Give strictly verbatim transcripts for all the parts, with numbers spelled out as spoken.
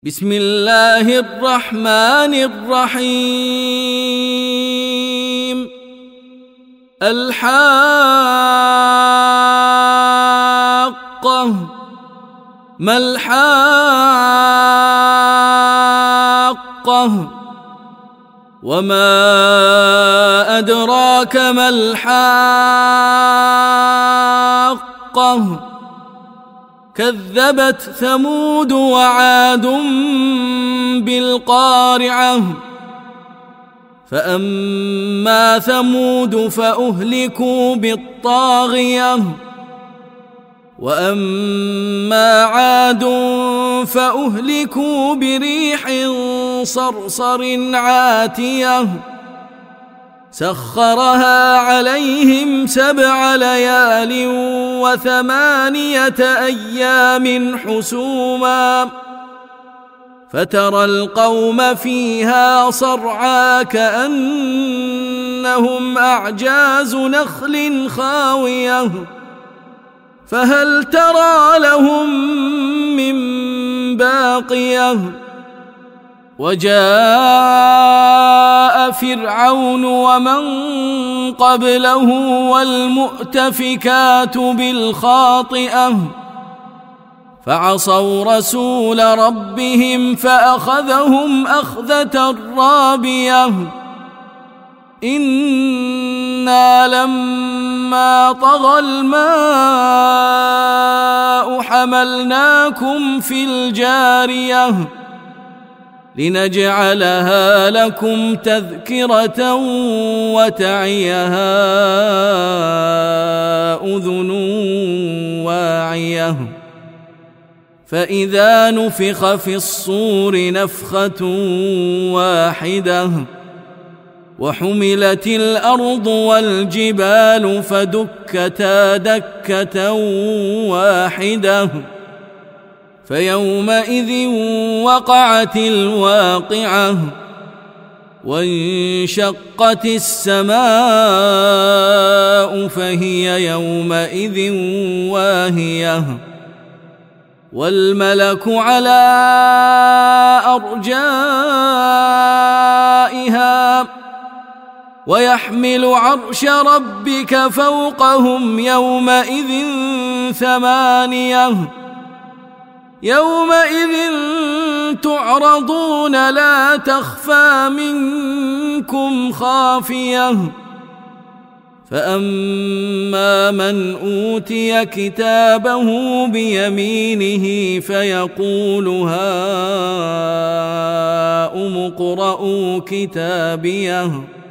بسم الله الرحمن الرحيم. الحاقة. ما الحاقة؟ وما أدراك ما الحاقة؟ كذبت ثمود وعاد بالقارعة. فأما ثمود فأهلكوا بالطاغية، وأما عاد فأهلكوا بريح صرصر عاتية سخرها عليهم سبع ليال وثمانية أيام حسوما، فترى القوم فيها صرعى كأنهم أعجاز نخل خاوية، فهل ترى لهم من باقية؟ وجاء فرعون ومن قبله والمؤتفكات بالخاطئة فعصوا رسول ربهم فأخذهم أخذة رابية. إنا لما طغى الماء حملناكم في الجارية لنجعلها لكم تذكرة وتعيها أذن واعية. فإذا نفخ في الصور نفخة واحدة وحملت الأرض والجبال فدكتا دكة واحدة فيومئذ وقعت الواقعة وانشقت السماء فهي يومئذ واهية والملك على أرجائها ويحمل عرش ربك فوقهم يومئذ ثمانية. يومئذ تعرضون لا تخفى منكم خافية. فأما من أوتي كتابه بيمينه فيقول هاؤم اقرءوا كتابيه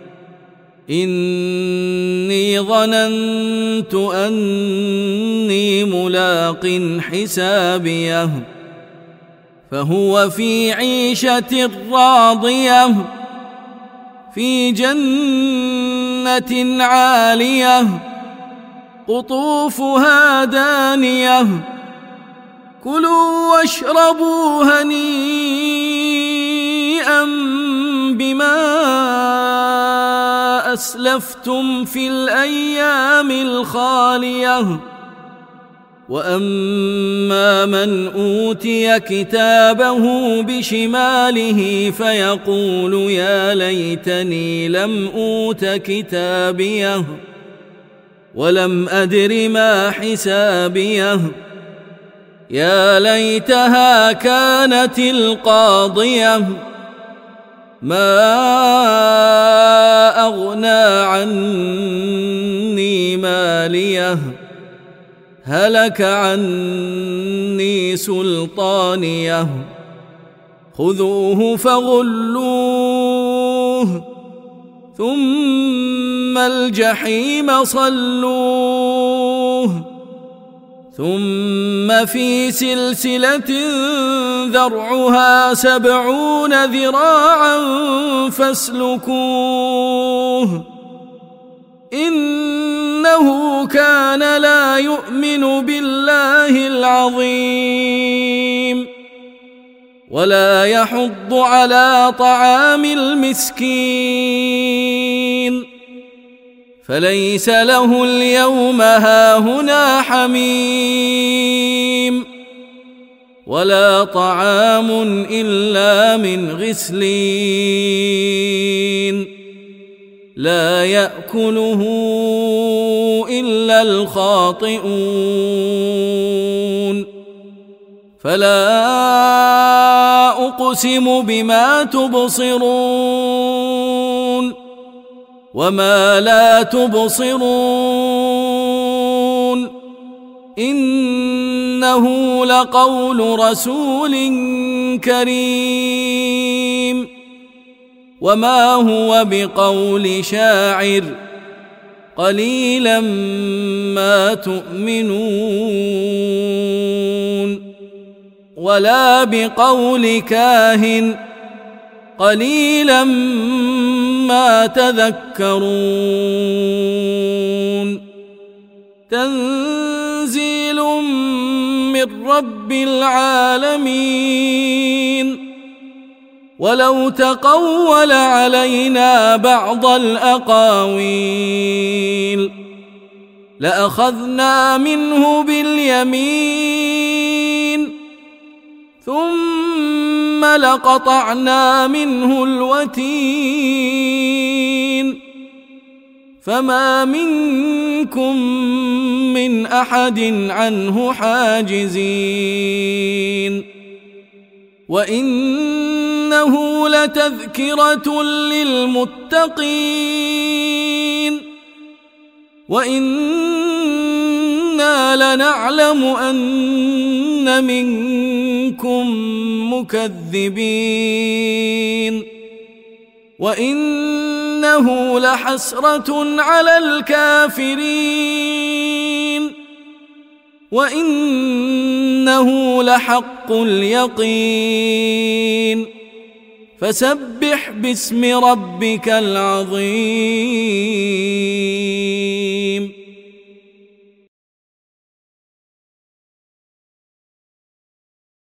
إني ظننت أني ملاق حسابيه فهو في عيشة راضية في جنة عالية قطوفها دانية كلوا واشربوا هنيئا بما أسلفتم في الأيام الخالية. وأما من أوتي كتابه بشماله فيقول يا ليتني لم أوت كتابيه ولم أدر ما حسابيه يا ليتها كانت القاضية ما أغنى عني ماليه هلك عني سلطانيه خذوه فغلوه ثم الجحيم صلوه ثم في سلسلة ذرعها سبعون ذراعا فاسلكوه إنه كان لا يؤمن بالله العظيم ولا يحض على طعام المسكين فليس له اليوم هاهنا حميم ولا طعام إلا من غسلين لا يأكله إلا الخاطئون فلا أقسم بما تبصرون وما لا تبصرون إنه لقول رسول كريم وما هو بقول شاعر قليلا ما تؤمنون ولا بقول كاهن قليلا ما تذكرون تنزيل من رب العالمين ولو تقول علينا بعض الأقاويل لأخذنا منه باليمين ثم لقطعنا منه الوتين فما منكم من أحد عنه حاجزين وإنه لتذكرة للمتقين وإنا لنعلم أن منكم مكذبين وإنه لحسرة على الكافرين وإنه لحق اليقين فسبح باسم ربك العظيم.